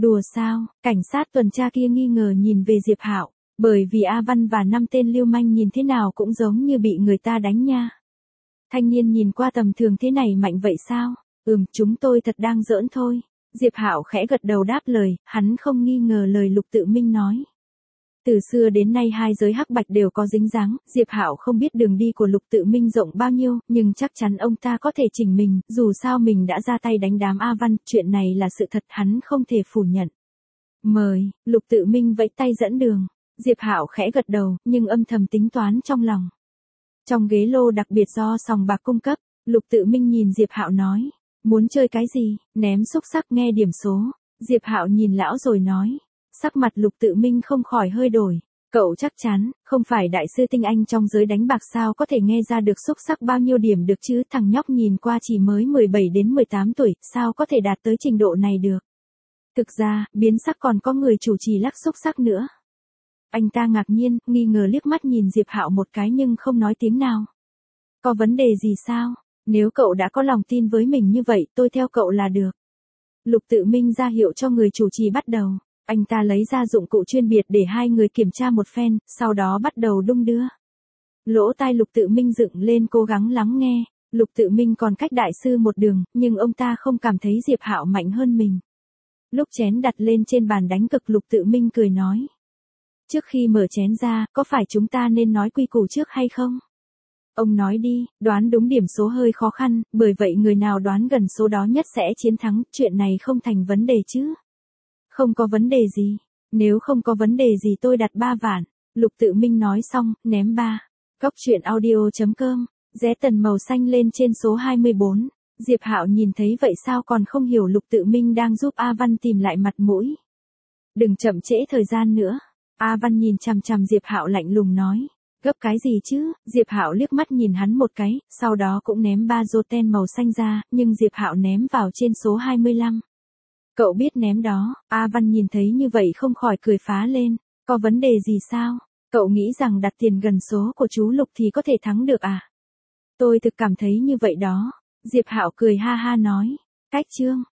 Đùa sao? Cảnh sát tuần tra kia nghi ngờ nhìn về Diệp Hạo, bởi vì A Văn và 5 tên lưu manh nhìn thế nào cũng giống như bị người ta đánh nha. Thanh niên nhìn qua tầm thường thế này mạnh vậy sao? Chúng tôi thật đang giỡn thôi. Diệp Hạo khẽ gật đầu đáp lời, hắn không nghi ngờ lời Lục Tự Minh nói. Từ xưa đến nay hai giới hắc bạch đều có dính dáng, Diệp Hạo không biết đường đi của Lục Tự Minh rộng bao nhiêu, nhưng chắc chắn ông ta có thể chỉnh mình, dù sao mình đã ra tay đánh đám A Văn, chuyện này là sự thật hắn không thể phủ nhận. Mời, Lục Tự Minh vẫy tay dẫn đường. Diệp Hạo khẽ gật đầu, nhưng âm thầm tính toán trong lòng. Trong ghế lô đặc biệt do sòng bạc cung cấp, Lục Tự Minh nhìn Diệp Hạo nói, muốn chơi cái gì, ném xúc xắc nghe điểm số. Diệp Hạo nhìn lão rồi nói. Sắc mặt Lục Tự Minh không khỏi hơi đổi. Cậu chắc chắn, không phải đại sư tinh anh trong giới đánh bạc sao có thể nghe ra được xúc sắc bao nhiêu điểm được chứ, thằng nhóc nhìn qua chỉ mới 17 đến 18 tuổi, sao có thể đạt tới trình độ này được. Thực ra, biến sắc còn có người chủ trì lắc xúc sắc nữa. Anh ta ngạc nhiên, nghi ngờ liếc mắt nhìn Diệp Hạo một cái nhưng không nói tiếng nào. Có vấn đề gì sao? Nếu cậu đã có lòng tin với mình như vậy, tôi theo cậu là được. Lục Tự Minh ra hiệu cho người chủ trì bắt đầu. Anh ta lấy ra dụng cụ chuyên biệt để hai người kiểm tra một phen, sau đó bắt đầu đung đưa. Lỗ tai Lục Tự Minh dựng lên cố gắng lắng nghe. Lục Tự Minh còn cách đại sư một đường, nhưng ông ta không cảm thấy Diệp Hạo mạnh hơn mình. Lúc chén đặt lên trên bàn đánh cực, Lục Tự Minh cười nói. Trước khi mở chén ra, có phải chúng ta nên nói quy củ trước hay không? Ông nói đi, đoán đúng điểm số hơi khó khăn, bởi vậy người nào đoán gần số đó nhất sẽ chiến thắng, chuyện này không thành vấn đề chứ? Không có vấn đề gì. Nếu không có vấn đề gì tôi đặt 3 vạn. Lục Tự Minh nói xong, ném 3. Góc truyện audio.com, rẽ tần màu xanh lên trên số 24. Diệp Hạo nhìn thấy vậy sao còn không hiểu Lục Tự Minh đang giúp A Văn tìm lại mặt mũi. Đừng chậm trễ thời gian nữa. A Văn nhìn chằm chằm Diệp Hạo lạnh lùng nói. Gấp cái gì chứ? Diệp Hạo liếc mắt nhìn hắn một cái, sau đó cũng ném 3 roten màu xanh ra, nhưng Diệp Hạo ném vào trên số 25. Cậu biết ném đó. A Văn nhìn thấy như vậy không khỏi cười phá lên. Có vấn đề gì sao? Cậu nghĩ rằng đặt tiền gần số của chú Lục thì có thể thắng được à? Tôi thực cảm thấy như vậy đó. Diệp Hạo cười ha ha nói. Cách chương.